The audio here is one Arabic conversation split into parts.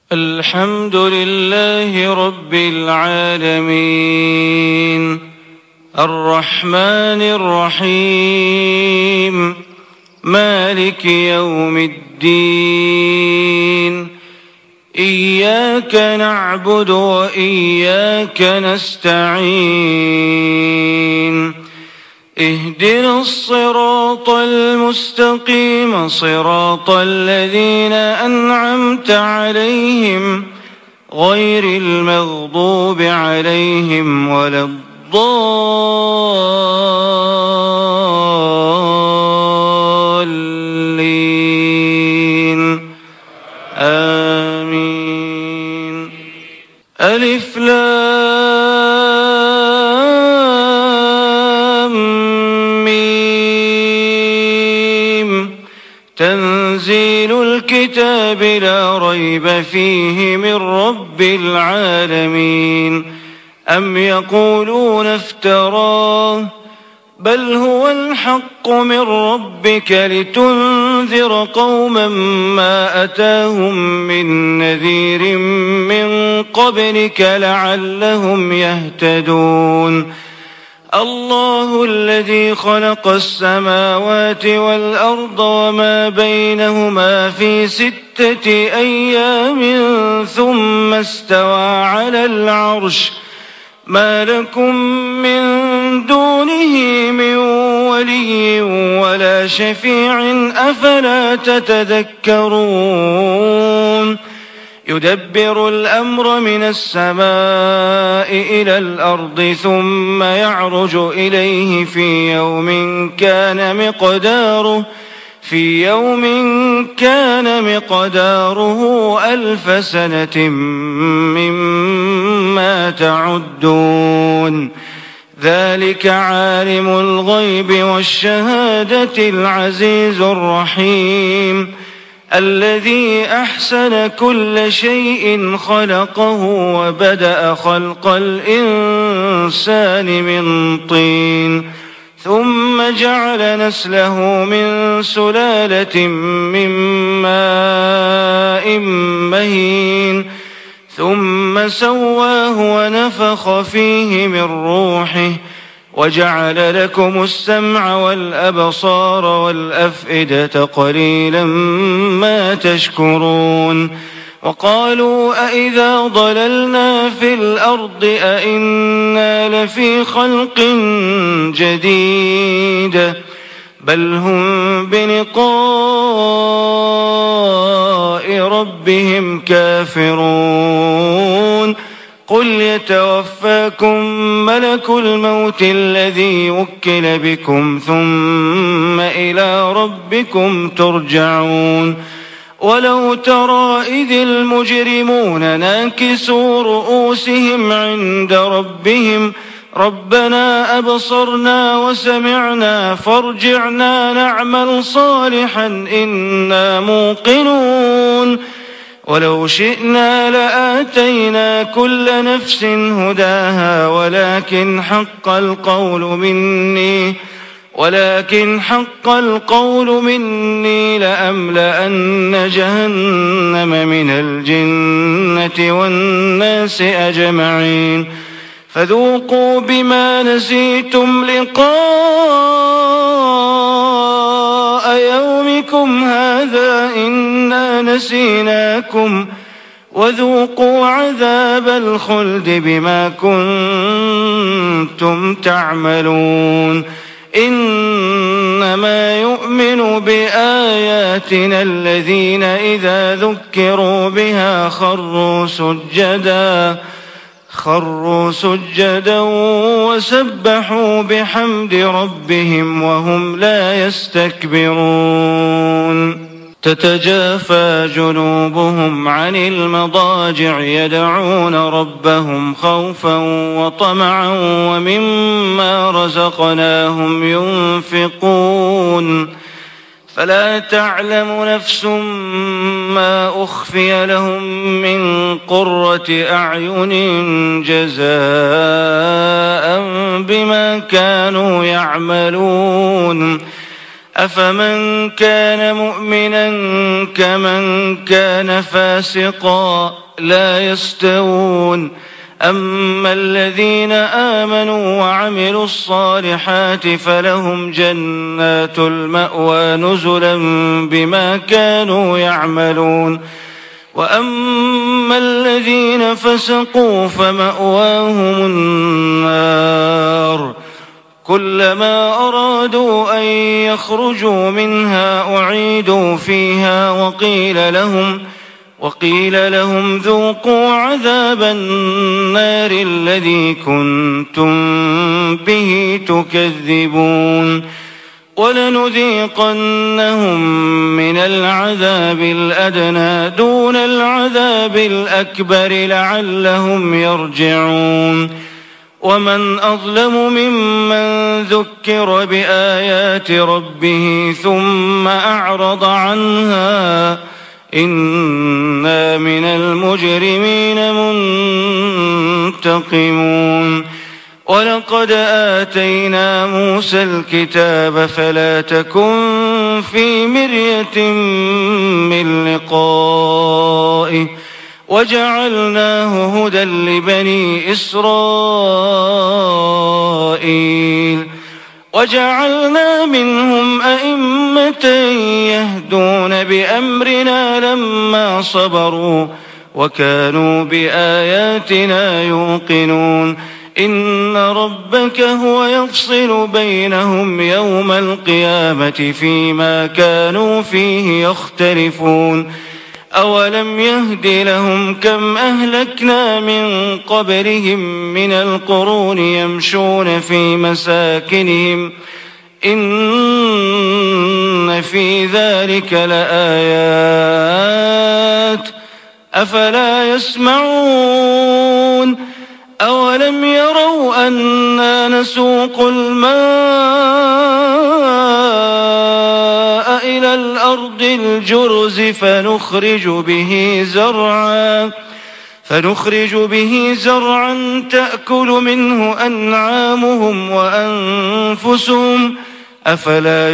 الحمد لله رب العالمين الرحمن الرحيم مالك يوم الدين إياك نعبد وإياك نستعين اهدنا الصراط المستقيم صراط الذين أنعمت عليهم غير المغضوب عليهم ولا الضالين آمين. ألف لام ميم تنزيل الكتاب لا ريب فيه من رب العالمين. أم يقولون افتراه بل هو الحق من ربك لتنذر قوما ما أتاهم من نذير من قبلك لعلهم يهتدون. الله الذي خلق السماوات والأرض وما بينهما في 6 أيام ثم استوى على العرش ما لكم من دونه من ولي ولا شفيع أفلا تتذكرون. يدبر الأمر من السماء إلى الأرض ثم يعرج إليه في يوم كان مقداره 1000 سنة مما تعدون. ذلك عالم الغيب والشهادة العزيز الرحيم الذي أحسن كل شيء خلقه وبدأ خلق الإنسان من طين ثم جعل نسله من سلالة من ماء مهين ثم سواه ونفخ فيه من روحه وجعل لكم السمع والأبصار والأفئدة قليلا ما تشكرون. وقالوا أإذا ضللنا في الأرض أإنا لفي خلق جديد بل هم بلقاء ربهم كافرون. قل يتوفاكم ملك الموت الذي وكل بكم ثم إلى ربكم ترجعون. ولو ترى إذ المجرمون ناكسوا رؤوسهم عند ربهم ربنا أبصرنا وسمعنا فارجعنا نعمل صالحا إنا موقنون. ولو شئنا لآتينا كل نفس هداها ولكن حق القول مني لأملأن جهنم من الجنة والناس أجمعين. فذوقوا بما نسيتم لقاء يومكم هذا إنا نسيناكم وذوقوا عذاب الخلد بما كنتم تعملون. إنما يؤمن بآياتنا الذين إذا ذكروا بها خروا سجدا وسبحوا بحمد ربهم وهم لا يستكبرون. تتجافى جنوبهم عن المضاجع يدعون ربهم خوفا وطمعا ومما رزقناهم ينفقون. فلا تعلم نفس ما أخفي لهم من قرة أعين جزاء بما كانوا يعملون. أفمن كان مؤمنا كمن كان فاسقا لا يستوون أما الذين آمنوا وعملوا الصالحات فلهم جنات المأوى نزلا بما كانوا يعملون وأما الذين فسقوا فمأواهم النار كلما أرادوا أن يخرجوا منها أعيدوا فيها وقيل لهم ذوقوا عذاب النار الذي كنتم به تكذبون ولنذيقنهم من العذاب الأدنى دون العذاب الأكبر لعلهم يرجعون ومن أظلم ممن ذكر بآيات ربه ثم أعرض عنها إنا من المجرمين منتقمون ولقد آتينا موسى الكتاب فلا تكن في مرية من لقائه وجعلناه هدى لبني إسرائيل وجعلنا منهم أئمة يهدون بأمرنا لما صبروا وكانوا بآياتنا يوقنون إن ربك هو يفصل بينهم يوم القيامة فيما كانوا فيه يختلفون أولم يهد لهم كم أهلكنا من قبلهم من القرون يمشون في مساكنهم إن في ذلك لآيات أفلا يسمعون أولم يروا أنا نسوق الماء إلى الأرض الجرز فنخرج به زرعا تأكل منه أنعامهم وأنفسهم أفلا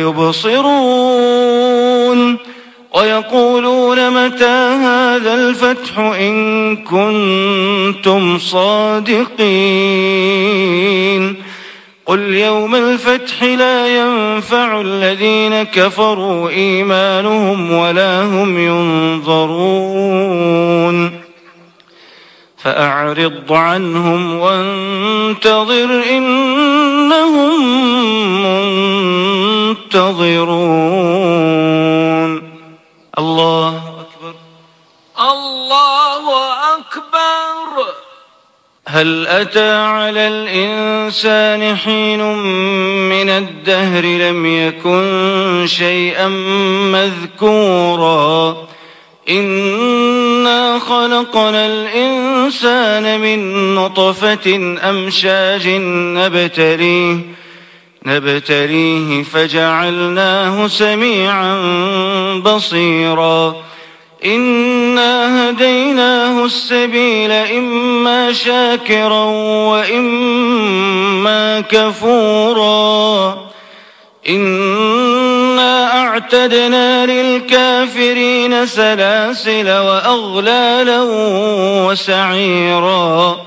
يبصرون ويقولون متى هذا الفتح إن كنتم صادقين قل يوم الفتح لا ينفع الذين كفروا إيمانهم ولا هم ينظرون فأعرض عنهم وانتظر إنهم منتظرون الله أكبر الله أكبر. هل أتى على الإنسان حين من الدهر لم يكن شيئا مذكورا إنا خلقنا الإنسان من نطفة أمشاج نبتليه فجعلناه سميعا بصيرا إنا هديناه السبيل إما شاكرا وإما كفورا إنا أعتدنا للكافرين سلاسل وأغلالا وسعيرا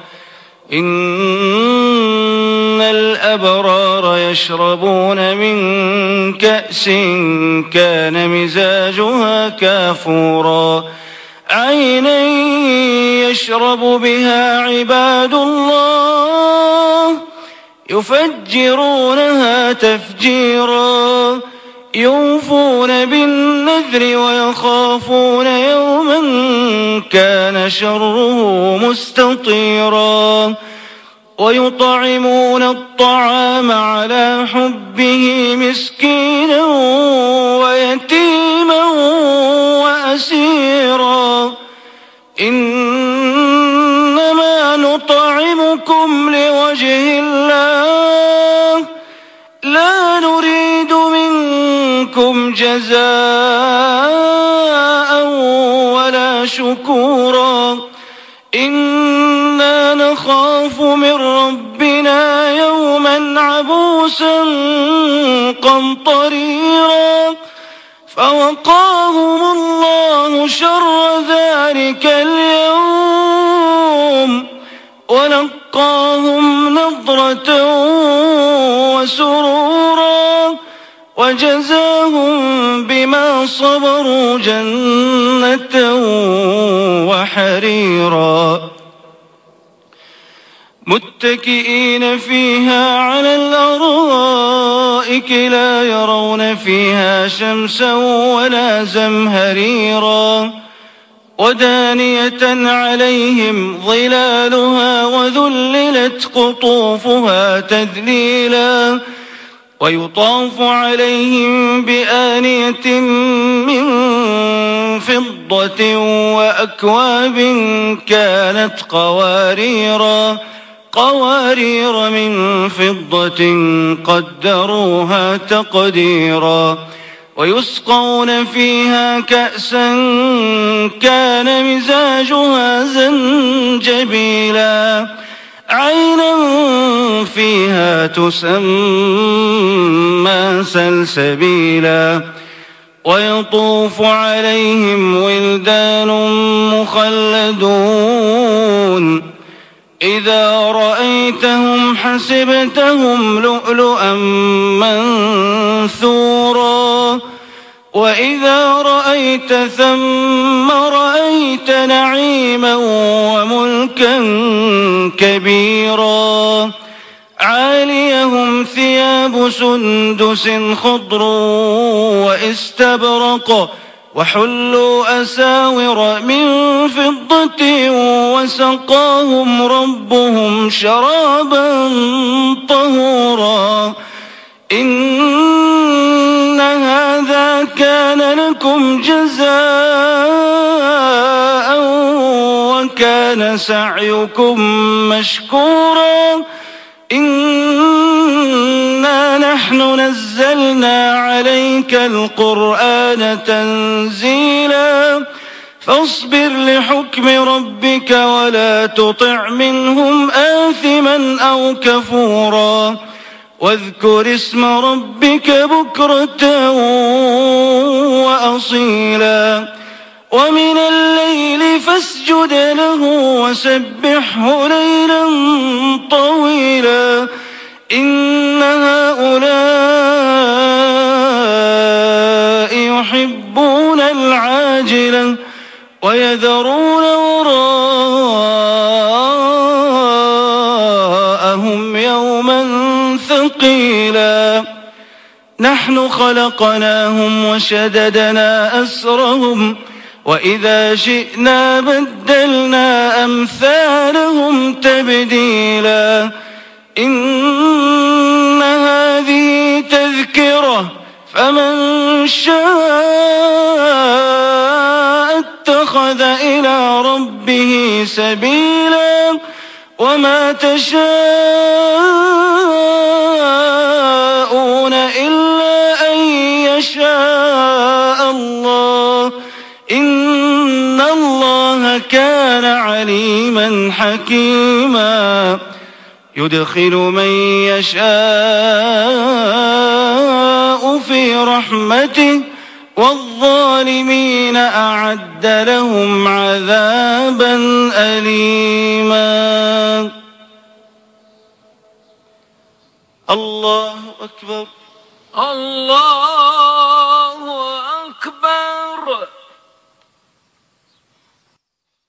إن الأبرار يشربون من كأس كان مزاجها كافورا عينا يشرب بها عباد الله يفجرونها تفجيرا يوفون بالنذر ويخافون يوما كان شره مستطيرا ويطعمون الطعام على حبه مسكينا ويتيما وأسيرا إنما نطعمكم لوجه الله لا نريد منكم جزاء ولا شكورا إنا نخاف من ربنا يوما عبوسا قمطريرا فوقاهم الله شر ذلك اليوم ولقاهم نضرة وسرورا وجزاهم بما صبروا جنة وحريرا متكئين فيها على الأرائك لا يرون فيها شمسا ولا زمهريرا ودانية عليهم ظلالها وذللت قطوفها تذليلا ويطاف عليهم بآنية من فضة وأكواب كانت قوارير من فضة قدروها تقديرا ويسقون فيها كأسا كان مزاجها زنجبيلا عينا فيها تسمى سلسبيلا ويطوف عليهم ولدان مخلدون إذا رأيتهم حسبتهم لؤلؤا منثورا وإذا رأيت ثم رأيت نعيما وملكا كبيرا عاليهم ثياب سندس خضر واستبرق وحلوا أساور من فضة وسقاهم ربهم شرابا طهورا إن هذا كان لكم جزاء وكان سعيكم مشكورا إنا نحن نزلنا عليك القرآن تنزيلا فاصبر لحكم ربك ولا تطع منهم آثما أو كفورا واذكر اسم ربك بكرة وأصيلا ومن الليل فاسجد له وسبحه ليلا طويلا إن هؤلاء يحبون العاجلة ويذرون وراءهم يوما ثقيلا نحن خلقناهم وشددنا أسرهم وإذا شئنا بدلنا أمثالهم تبديلا إن هذه تذكرة فمن شاء اتخذ إلى ربه سبيلا وما تشاءون إلا أن يشاء الله إن الله كان عليما حكيما يدخل من يشاء في رحمته والظالمين أعد لهم عذابا أليما الله أكبر الله